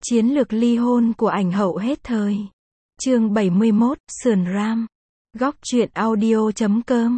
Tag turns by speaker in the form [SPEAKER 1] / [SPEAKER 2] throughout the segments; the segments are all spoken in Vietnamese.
[SPEAKER 1] Chiến lược ly hôn của ảnh hậu hết thời. Chương 71, Sườn Ram. Góc truyện audio.com.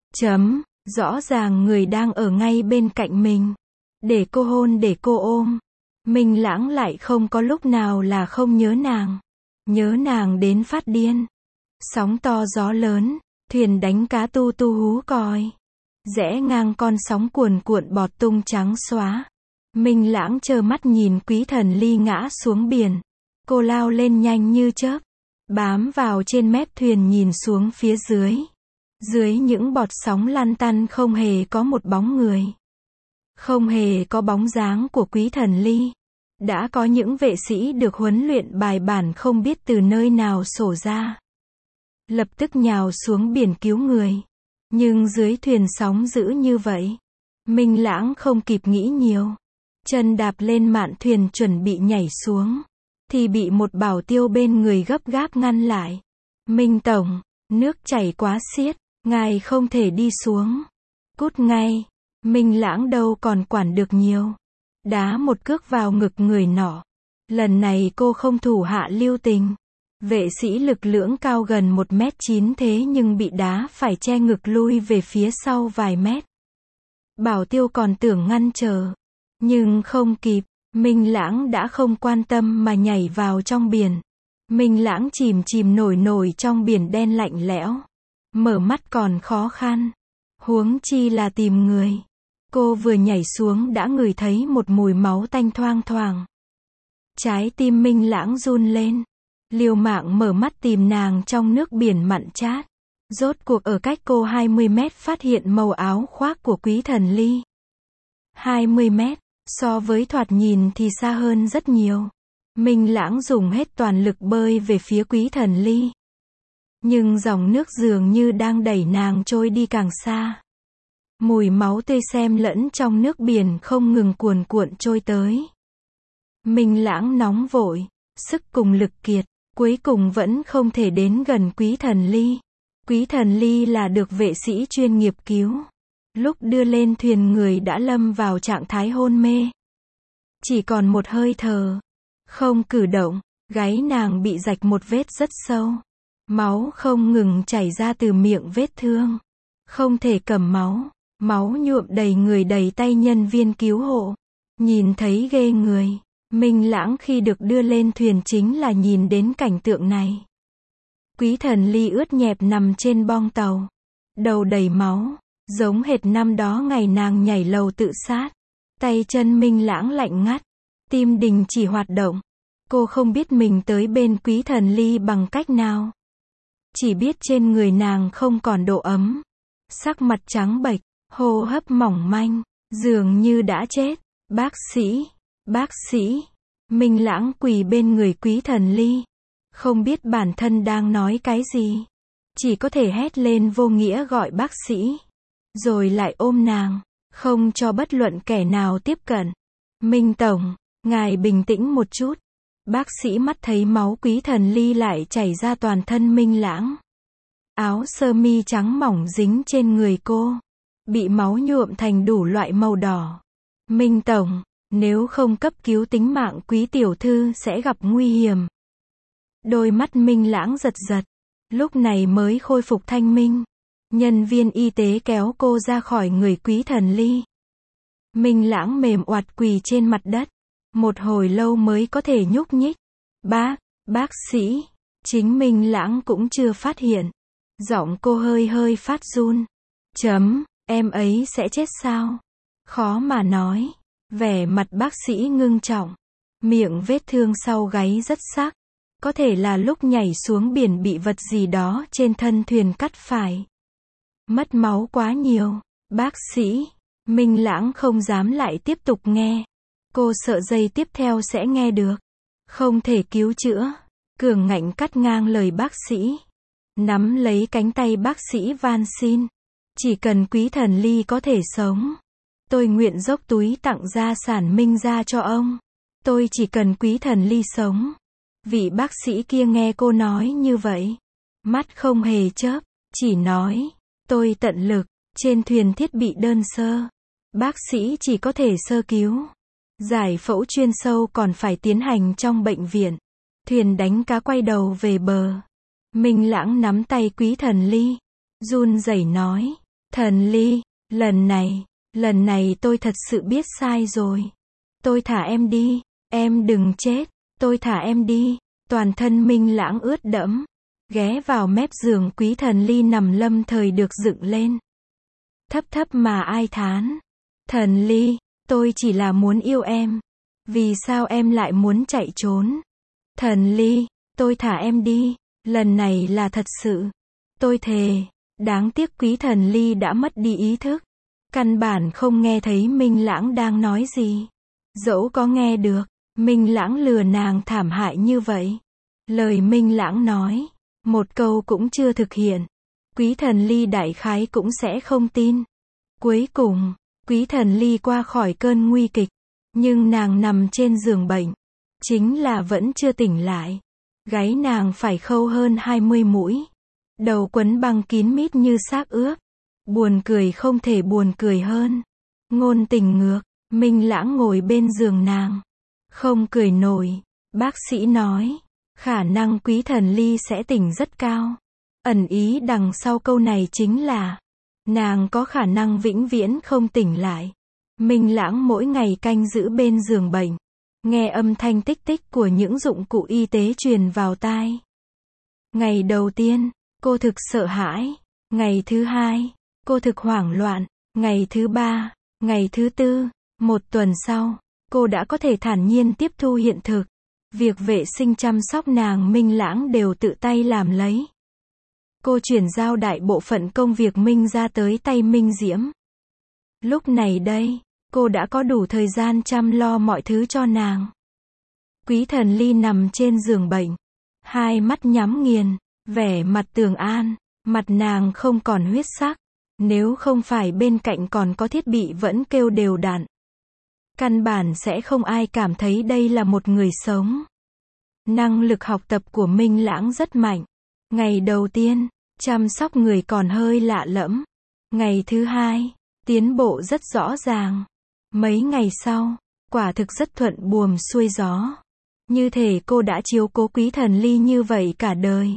[SPEAKER 1] Rõ ràng người đang ở ngay bên cạnh mình. Để cô hôn, để cô ôm. Minh Lãng lại không có lúc nào là không nhớ nàng. Nhớ nàng đến phát điên. Sóng to gió lớn, thuyền đánh cá tu tu hú còi. Rẽ ngang con sóng cuồn cuộn bọt tung trắng xóa. Minh Lãng trơ mắt nhìn Quý Thần Ly ngã xuống biển. Cô lao lên nhanh như chớp, bám vào trên mép thuyền nhìn xuống phía dưới. Dưới những bọt sóng lăn tăn không hề có một bóng người. Không hề có bóng dáng của Quý Thần Ly. Đã có những vệ sĩ được huấn luyện bài bản không biết từ nơi nào xổ ra. Lập tức nhào xuống biển cứu người. Nhưng dưới thuyền sóng dữ như vậy, Minh Lãng không kịp nghĩ nhiều. Chân đạp lên mạn thuyền chuẩn bị nhảy xuống, thì bị một bảo tiêu bên người gấp gáp ngăn lại. Minh Tổng, nước chảy quá xiết, ngài không thể đi xuống. Cút ngay. Minh Lãng đâu còn quản được nhiều. Đá một cước vào ngực người nọ. Lần này cô không thủ hạ lưu tình. Vệ sĩ lực lưỡng cao gần 1m9 thế nhưng bị đá phải che ngực lui về phía sau vài mét. Bảo tiêu còn tưởng ngăn trở. Nhưng không kịp, Minh Lãng đã không quan tâm mà nhảy vào trong biển. Minh Lãng chìm nổi trong biển đen lạnh lẽo. Mở mắt còn khó khăn. Huống chi là tìm người. Cô vừa nhảy xuống đã ngửi thấy một mùi máu tanh thoang thoảng. Trái tim Minh Lãng run lên. Liều mạng mở mắt tìm nàng trong nước biển mặn chát. Rốt cuộc ở cách cô 20 mét phát hiện màu áo khoác của Quý Thần Ly. 20 mét, so với thoạt nhìn thì xa hơn rất nhiều. Minh Lãng dùng hết toàn lực bơi về phía Quý Thần Ly. Nhưng dòng nước dường như đang đẩy nàng trôi đi càng xa. Mùi máu tươi xen lẫn trong nước biển không ngừng cuồn cuộn trôi tới. Minh Lãng nóng vội, sức cùng lực kiệt, cuối cùng vẫn không thể đến gần Quý Thần Ly. Quý Thần Ly là được vệ sĩ chuyên nghiệp cứu. Lúc đưa lên thuyền người đã lâm vào trạng thái hôn mê. Chỉ còn một hơi thở. Không cử động, gáy nàng bị rạch một vết rất sâu. Máu không ngừng chảy ra từ miệng vết thương. Không thể cầm máu. Máu nhuộm đầy người đầy tay nhân viên cứu hộ. Nhìn thấy ghê người. Minh Lãng khi được đưa lên thuyền chính là nhìn đến cảnh tượng này. Quý Thần Ly ướt nhẹp nằm trên bong tàu. Đầu đầy máu. Giống hệt năm đó ngày nàng nhảy lầu tự sát. Tay chân Minh Lãng lạnh ngắt. Tim đình chỉ hoạt động. Cô không biết mình tới bên Quý Thần Ly bằng cách nào. Chỉ biết trên người nàng không còn độ ấm. Sắc mặt trắng bệch, hô hấp mỏng manh, dường như đã chết. Bác sĩ. Minh Lãng quỳ bên người Quý Thần Ly. Không biết bản thân đang nói cái gì. Chỉ có thể hét lên vô nghĩa gọi bác sĩ. Rồi lại ôm nàng, không cho bất luận kẻ nào tiếp cận. Minh Tổng, ngài bình tĩnh một chút. Bác sĩ mắt thấy máu Quý Thần Ly lại chảy ra toàn thân Minh Lãng. Áo sơ mi trắng mỏng dính trên người cô. Bị máu nhuộm thành đủ loại màu đỏ. Minh Tổng, nếu không cấp cứu tính mạng Quý tiểu thư sẽ gặp nguy hiểm. Đôi mắt Minh Lãng giật giật. Lúc này mới khôi phục thanh minh. Nhân viên y tế kéo cô ra khỏi người Quý Thần Ly. Minh Lãng mềm oặt quỳ trên mặt đất. Một hồi lâu mới có thể nhúc nhích. Bác sĩ. Chính Minh Lãng cũng chưa phát hiện. Giọng cô hơi phát run. Em ấy sẽ chết sao? Khó mà nói. Vẻ mặt bác sĩ ngưng trọng. Miệng vết thương sau gáy rất sắc. Có thể là lúc nhảy xuống biển bị vật gì đó trên thân thuyền cắt phải. Mất máu quá nhiều. Bác sĩ. Minh Lãng không dám lại tiếp tục nghe. Cô sợ giây tiếp theo sẽ nghe được. Không thể cứu chữa. Cường ngạnh cắt ngang lời bác sĩ. Nắm lấy cánh tay bác sĩ van xin. Chỉ cần Quý Thần Ly có thể sống. Tôi nguyện dốc túi tặng gia sản Minh gia cho ông. Tôi chỉ cần Quý Thần Ly sống. Vị bác sĩ kia nghe cô nói như vậy. Mắt không hề chớp. Chỉ nói. Tôi tận lực. Trên thuyền thiết bị đơn sơ. Bác sĩ chỉ có thể sơ cứu. Giải phẫu chuyên sâu còn phải tiến hành trong bệnh viện. Thuyền đánh cá quay đầu về bờ. Minh Lãng nắm tay Quý Thần Ly, run rẩy nói, Thần Ly, lần này tôi thật sự biết sai rồi. Tôi thả em đi, em đừng chết, tôi thả em đi. Toàn thân Minh Lãng ướt đẫm, ghé vào mép giường Quý Thần Ly nằm lâm thời được dựng lên. Thấp thấp mà ai thán, Thần Ly, tôi chỉ là muốn yêu em. Vì sao em lại muốn chạy trốn? Thần Ly, tôi thả em đi, lần này là thật sự. Tôi thề. Đáng tiếc Quý Thần Ly đã mất đi ý thức. Căn bản không nghe thấy Minh Lãng đang nói gì. Dẫu có nghe được, Minh Lãng lừa nàng thảm hại như vậy. Lời Minh Lãng nói, một câu cũng chưa thực hiện. Quý Thần Ly đại khái cũng sẽ không tin. Cuối cùng, Quý Thần Ly qua khỏi cơn nguy kịch. Nhưng nàng nằm trên giường bệnh. Chính là vẫn chưa tỉnh lại. Gáy nàng phải khâu hơn 20 mũi. Đầu quấn băng kín mít như xác ướp. Buồn cười không thể buồn cười hơn. Ngôn tình ngược, Minh Lãng ngồi bên giường nàng. Không cười nổi. Bác sĩ nói, khả năng Quý Thần Ly sẽ tỉnh rất cao. Ẩn ý đằng sau câu này chính là, nàng có khả năng vĩnh viễn không tỉnh lại. Minh Lãng mỗi ngày canh giữ bên giường bệnh. Nghe âm thanh tích tích của những dụng cụ y tế truyền vào tai. Ngày đầu tiên, cô thực sợ hãi. Ngày thứ hai, cô thực hoảng loạn. Ngày thứ ba, ngày thứ tư, một tuần sau, cô đã có thể thản nhiên tiếp thu hiện thực. Việc vệ sinh chăm sóc nàng Minh Lãng đều tự tay làm lấy. Cô chuyển giao đại bộ phận công việc Minh ra tới tay Minh Diễm. Lúc này đây, cô đã có đủ thời gian chăm lo mọi thứ cho nàng. Quý Thần Ly nằm trên giường bệnh, hai mắt nhắm nghiền, vẻ mặt tường an, mặt nàng không còn huyết sắc. Nếu không phải bên cạnh còn có thiết bị vẫn kêu đều đặn, căn bản sẽ không ai cảm thấy đây là một người sống. Năng lực học tập của Minh Lãng rất mạnh. Ngày đầu tiên, chăm sóc người còn hơi lạ lẫm. Ngày thứ hai, tiến bộ rất rõ ràng. Mấy ngày sau, quả thực rất thuận buồm xuôi gió. Như thể cô đã chiếu cố Quý Thần Ly như vậy cả đời.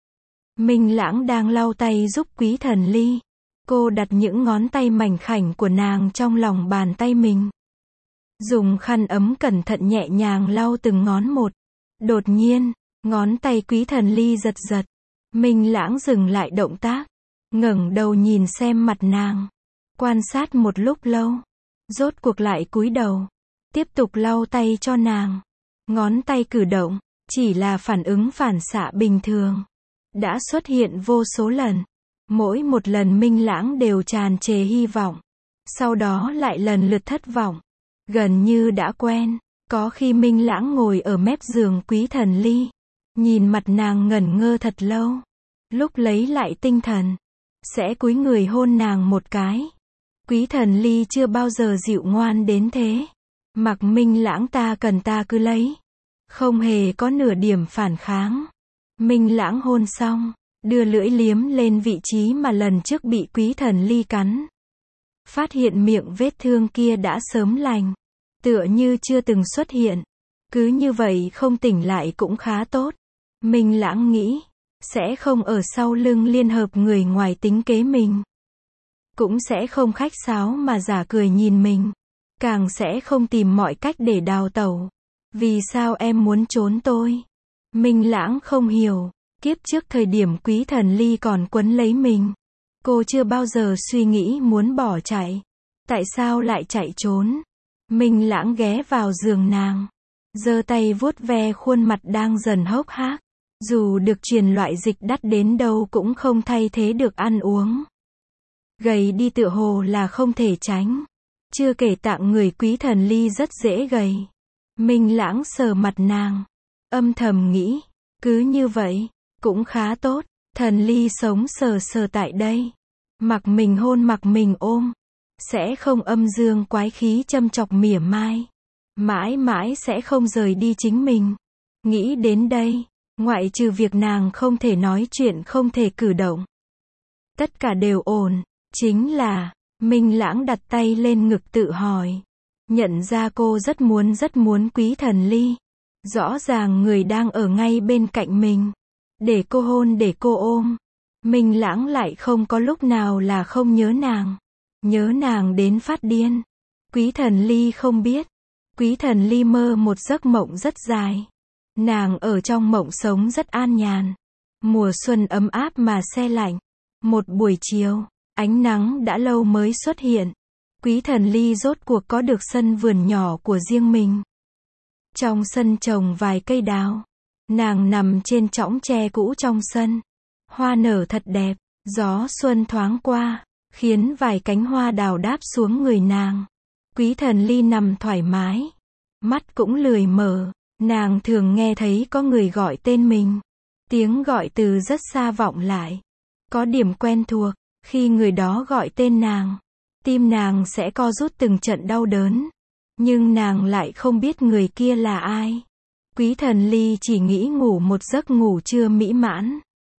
[SPEAKER 1] Minh Lãng đang lau tay giúp Quý Thần Ly. Cô đặt những ngón tay mảnh khảnh của nàng trong lòng bàn tay mình. Dùng khăn ấm cẩn thận nhẹ nhàng lau từng ngón một. Đột nhiên, ngón tay Quý Thần Ly giật giật. Minh Lãng dừng lại động tác. Ngẩng đầu nhìn xem mặt nàng. Quan sát một lúc lâu. Rốt cuộc lại cúi đầu. Tiếp tục lau tay cho nàng. Ngón tay cử động, chỉ là phản ứng phản xạ bình thường. Đã xuất hiện vô số lần. Mỗi một lần Minh Lãng đều tràn trề hy vọng. Sau đó lại lần lượt thất vọng. Gần như đã quen. Có khi Minh Lãng ngồi ở mép giường Quý Thần Ly. Nhìn mặt nàng ngẩn ngơ thật lâu. Lúc lấy lại tinh thần, sẽ cúi người hôn nàng một cái. Quý Thần Ly chưa bao giờ dịu ngoan đến thế. Mặc Minh Lãng ta cần ta cứ lấy. Không hề có nửa điểm phản kháng. Minh Lãng hôn xong, đưa lưỡi liếm lên vị trí mà lần trước bị Quý Thần Ly cắn. Phát hiện miệng vết thương kia đã sớm lành. Tựa như chưa từng xuất hiện. Cứ như vậy không tỉnh lại cũng khá tốt. Minh Lãng nghĩ, sẽ không ở sau lưng liên hợp người ngoài tính kế mình. Cũng sẽ không khách sáo mà giả cười nhìn mình. Càng sẽ không tìm mọi cách để đào tẩu. Vì sao em muốn trốn tôi? Minh Lãng không hiểu. Kiếp trước thời điểm Quý Thần Ly còn quấn lấy mình. Cô chưa bao giờ suy nghĩ muốn bỏ chạy. Tại sao lại chạy trốn? Minh Lãng ghé vào giường nàng. Giơ tay vuốt ve khuôn mặt đang dần hốc hác. Dù được truyền loại dịch đắt đến đâu cũng không thay thế được ăn uống. Gầy đi tựa hồ là không thể tránh. Chưa kể tạng người Quý Thần Ly rất dễ gầy. Minh Lãng sờ mặt nàng. Âm thầm nghĩ, cứ như vậy, cũng khá tốt. Thần Ly sống sờ sờ tại đây. Mặc mình hôn mặc mình ôm. Sẽ không âm dương quái khí châm chọc mỉa mai. Mãi mãi sẽ không rời đi chính mình. Nghĩ đến đây, ngoại trừ việc nàng không thể nói chuyện không thể cử động. Tất cả đều ổn. Chính là, Minh Lãng đặt tay lên ngực tự hỏi. Nhận ra cô rất muốn Quý Thần Ly. Rõ ràng người đang ở ngay bên cạnh mình. Để cô hôn, để cô ôm. Minh Lãng lại không có lúc nào là không nhớ nàng. Nhớ nàng đến phát điên. Quý Thần Ly không biết. Quý Thần Ly mơ một giấc mộng rất dài. Nàng ở trong mộng sống rất an nhàn. Mùa xuân ấm áp mà se lạnh. Một buổi chiều, ánh nắng đã lâu mới xuất hiện. Quý Thần Ly rốt cuộc có được sân vườn nhỏ của riêng mình. Trong sân trồng vài cây đào. Nàng nằm trên chõng tre cũ trong sân. Hoa nở thật đẹp, gió xuân thoáng qua, khiến vài cánh hoa đào đáp xuống người nàng. Quý Thần Ly nằm thoải mái, mắt cũng lười mở, nàng thường nghe thấy có người gọi tên mình. Tiếng gọi từ rất xa vọng lại. Có điểm quen thuộc, khi người đó gọi tên nàng, tim nàng sẽ co rút từng trận đau đớn. Nhưng nàng lại không biết người kia là ai. Quý Thần Ly chỉ nghĩ ngủ một giấc ngủ chưa mỹ mãn.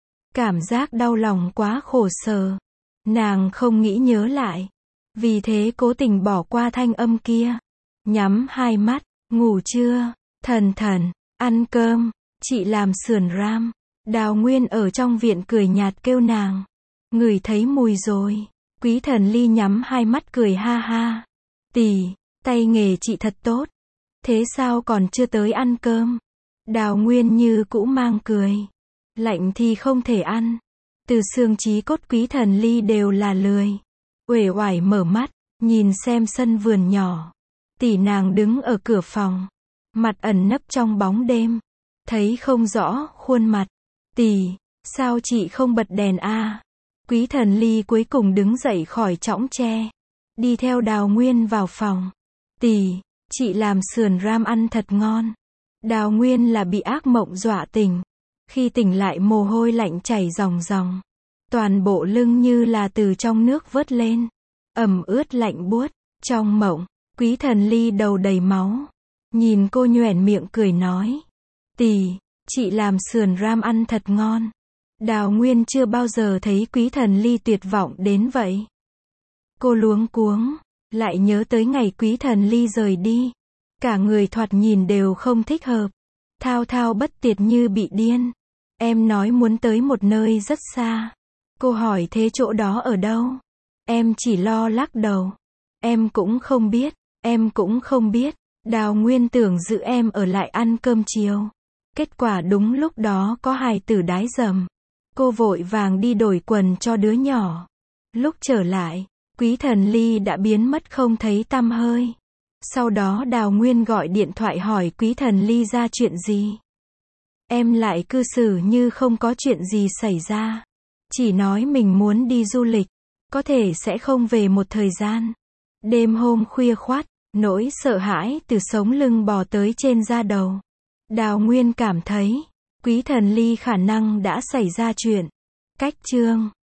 [SPEAKER 1] Cảm giác đau lòng quá khổ sở. Nàng không nghĩ nhớ lại. Vì thế cố tình bỏ qua thanh âm kia. Nhắm hai mắt, ngủ chưa? Thần thần, ăn cơm, chị làm sườn ram. Đào Nguyên ở trong viện cười nhạt kêu nàng. Ngửi thấy mùi rồi. Quý Thần Ly nhắm hai mắt cười ha ha. Tỷ, tay nghề chị thật tốt. Thế sao còn chưa tới ăn cơm? Đào Nguyên như cũ mang cười. Lạnh thì không thể ăn. Từ xương chí cốt Quý Thần Ly đều là lười. Uể oải mở mắt, nhìn xem sân vườn nhỏ. Tỷ nàng đứng ở cửa phòng. Mặt ẩn nấp trong bóng đêm. Thấy không rõ khuôn mặt. Tỷ, sao chị không bật đèn a? Quý Thần Ly cuối cùng đứng dậy khỏi chõng tre. Đi theo Đào Nguyên vào phòng. Tỷ, chị làm sườn ram ăn thật ngon. Đào Nguyên là bị ác mộng dọa tỉnh. Khi tỉnh lại mồ hôi lạnh chảy ròng ròng. Toàn bộ lưng như là từ trong nước vớt lên. Ẩm ướt lạnh buốt. Trong mộng, Quý Thần Ly đầu đầy máu. Nhìn cô nhoẻn miệng cười nói. Tỷ, chị làm sườn ram ăn thật ngon. Đào Nguyên chưa bao giờ thấy Quý Thần Ly tuyệt vọng đến vậy. Cô luống cuống, lại nhớ tới ngày Quý Thần Ly rời đi. Cả người thoạt nhìn đều không thích hợp. Thao thao bất tuyệt như bị điên. Em nói muốn tới một nơi rất xa. Cô hỏi thế chỗ đó ở đâu? Em chỉ lo lắc đầu. Em cũng không biết, em cũng không biết. Đào Nguyên tưởng giữ em ở lại ăn cơm chiều. Kết quả đúng lúc đó có hài tử đái dầm. Cô vội vàng đi đổi quần cho đứa nhỏ. Lúc trở lại, Quý Thần Ly đã biến mất không thấy tăm hơi. Sau đó Đào Nguyên gọi điện thoại hỏi Quý Thần Ly ra chuyện gì. Em lại cư xử như không có chuyện gì xảy ra. Chỉ nói mình muốn đi du lịch. Có thể sẽ không về một thời gian. Đêm hôm khuya khoắt, nỗi sợ hãi từ sống lưng bò tới trên da đầu. Đào Nguyên cảm thấy, Quý Thần Ly khả năng đã xảy ra chuyện. Cách chương